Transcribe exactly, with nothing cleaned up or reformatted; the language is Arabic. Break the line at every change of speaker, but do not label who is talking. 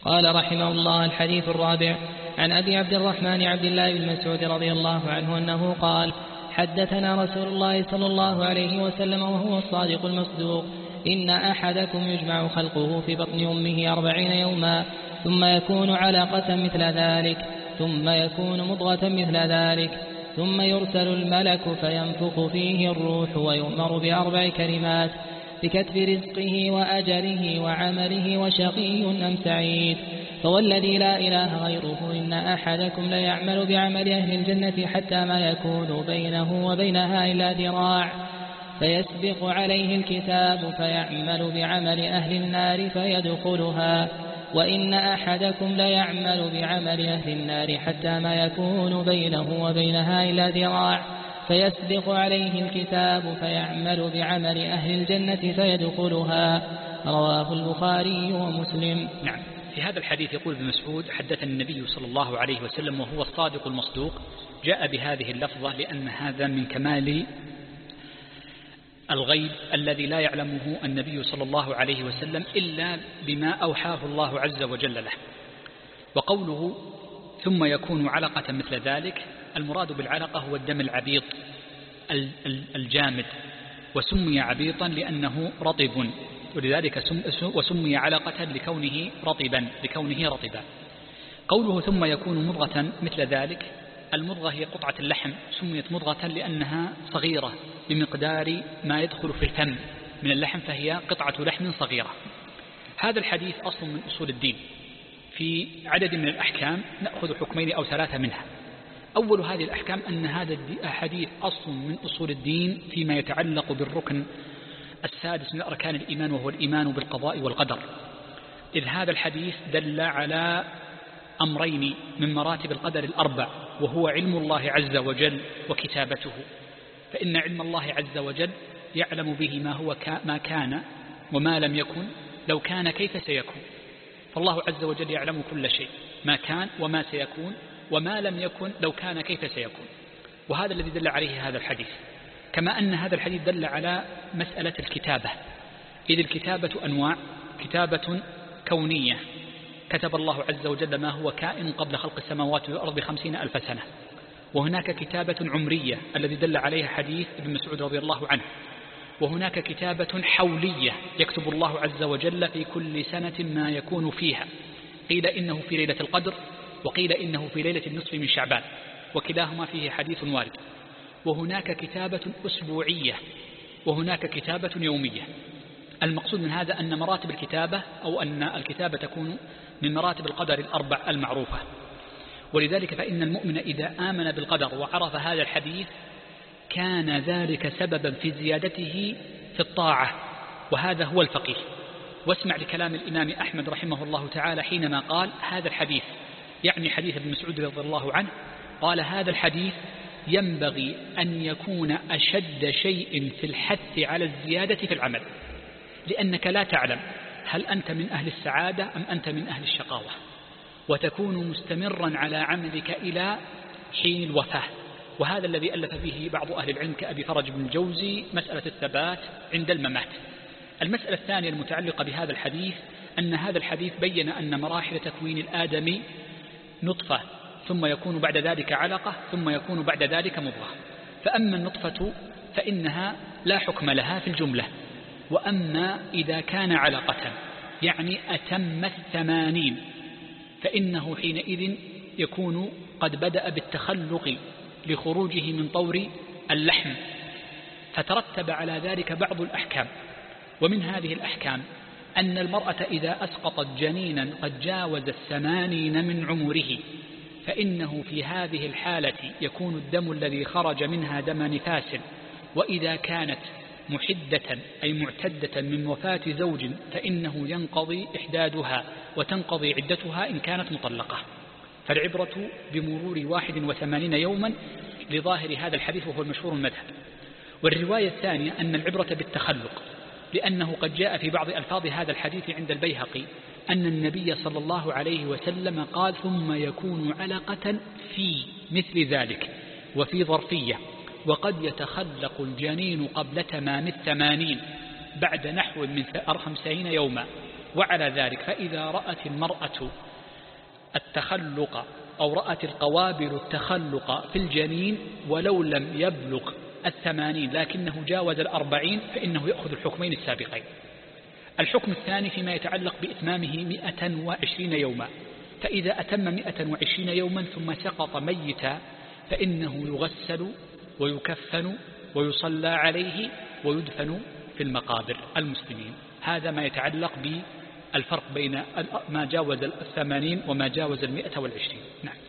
قال رحمه الله: الحديث الرابع عن أبي عبد الرحمن عبد الله بن مسعود رضي الله عنه أنه قال: حدثنا رسول الله صلى الله عليه وسلم وهو الصادق المصدوق: إن أحدكم يجمع خلقه في بطن أمه أربعين يوما ثم يكون علقة مثل ذلك ثم يكون مضغة مثل ذلك ثم يرسل الملك فينفخ فيه الروح ويؤمر بأربع كلمات بكتب رزقه وأجله وعمله وشقي أم سعيد. فوالذي لا إله غيره إن أحدكم ليعمل بعمل أهل الجنة حتى ما يكون بينه وبينها إلا ذراع فيسبق عليه الكتاب فيعمل بعمل أهل النار فيدخلها، وإن أحدكم ليعمل بعمل أهل النار حتى ما يكون بينه وبينها إلا ذراع فيسبق عليه الكتاب فيعمل بعمل أهل الجنة فيدخلها. رواه البخاري ومسلم.
نعم. في هذا الحديث يقول ابن مسعود: حدثنا النبي صلى الله عليه وسلم وهو الصادق المصدوق. جاء بهذه اللفظة لأن هذا من كمال الغيب الذي لا يعلمه النبي صلى الله عليه وسلم إلا بما أوحاه الله عز وجل له. وقوله ثم يكون علقة مثل ذلك، المراد بالعلقة هو الدم العبيط الجامد، وسمي عبيطا لأنه رطب، ولذلك وسمي علقة لكونه رطبا لكونه رطبا. قوله ثم يكون مضغة مثل ذلك، المضغة هي قطعة اللحم، سميت مضغة لأنها صغيرة بمقدار ما يدخل في الفم من اللحم، فهي قطعة لحم صغيرة. هذا الحديث أصل من أصول الدين، في عدد من الأحكام نأخذ حكمين أو ثلاثة منها. أول هذه الأحكام أن هذا الحديث أصل من أصول الدين فيما يتعلق بالركن السادس من أركان الإيمان، وهو الإيمان بالقضاء والقدر، إذ هذا الحديث دل على أمرين من مراتب القدر الأربع، وهو علم الله عز وجل وكتابته. فإن علم الله عز وجل يعلم به ما هو ما كان وما لم يكن، لو كان كيف سيكون. فالله عز وجل يعلم كل شيء، ما كان وما سيكون وما لم يكن لو كان كيف سيكون. وهذا الذي دل عليه هذا الحديث. كما أن هذا الحديث دل على مسألة الكتابة، إذ الكتابة أنواع: كتابة كونية كتب الله عز وجل ما هو كائن قبل خلق السماوات والأرض خمسين ألف سنة، وهناك كتابة عمرية الذي دل عليها حديث ابن مسعود رضي الله عنه، وهناك كتابة حولية يكتب الله عز وجل في كل سنة ما يكون فيها، قيل إنه في ليلة القدر وقيل إنه في ليلة النصف من شعبان، وكلاهما فيه حديث وارد. وهناك كتابة أسبوعية وهناك كتابة يومية. المقصود من هذا أن مراتب الكتابة أو أن الكتابة تكون من مراتب القدر الأربع المعروفة. ولذلك فإن المؤمن إذا آمن بالقدر وعرف هذا الحديث كان ذلك سببا في زيادته في الطاعة، وهذا هو الفقيه. واسمع لكلام الإمام أحمد رحمه الله تعالى حينما قال هذا الحديث، يعني حديث ابن مسعود رضي الله عنه، قال هذا الحديث ينبغي أن يكون أشد شيء في الحث على الزيادة في العمل، لأنك لا تعلم هل أنت من أهل السعادة أم أنت من أهل الشقاوة، وتكون مستمرا على عملك إلى حين الوفاة. وهذا الذي ألف فيه بعض أهل العلم كأبي فرج بن الجوزي مسألة الثبات عند الممات. المسألة الثانية المتعلقة بهذا الحديث أن هذا الحديث بين أن مراحل تكوين الآدمي نطفة، ثم يكون بعد ذلك علقة، ثم يكون بعد ذلك مضغة. فأما النطفة فإنها لا حكم لها في الجملة، وأما إذا كان علقة يعني أتم الثمانين فإنه حينئذ يكون قد بدأ بالتخلق لخروجه من طور اللحم، فترتب على ذلك بعض الأحكام. ومن هذه الأحكام أن المرأة إذا أسقطت جنينا قد جاوز الثمانين من عمره فإنه في هذه الحالة يكون الدم الذي خرج منها دم نفاس. وإذا كانت محدة أي معتدة من وفاة زوج فإنه ينقضي إحدادها وتنقضي عدتها إن كانت مطلقة. فالعبرة بمرور واحد وثمانين يوما لظاهر هذا الحديث، وهو المشهور المذهب. والرواية الثانية أن العبرة بالتخلق، لأنه قد جاء في بعض ألفاظ هذا الحديث عند البيهقي أن النبي صلى الله عليه وسلم قال ثم يكون علقة في مثل ذلك وفي ظرفية، وقد يتخلق الجنين قبل تمام الثمانين بعد نحو من خمسين يوما. وعلى ذلك فإذا رأت المرأة التخلق أو رأت القوابل التخلق في الجنين ولو لم يبلغ الثمانين لكنه جاوز الأربعين فإنه يأخذ الحكمين السابقين. الحكم الثاني فيما يتعلق بإتمامه مئة وعشرين يوما، فإذا أتم مئة وعشرين يوما ثم سقط ميتا فإنه يغسل ويكفن ويصلى عليه ويدفن في المقابر المسلمين. هذا ما يتعلق بالفرق بين ما جاوز الثمانين وما جاوز المئة والعشرين. نعم.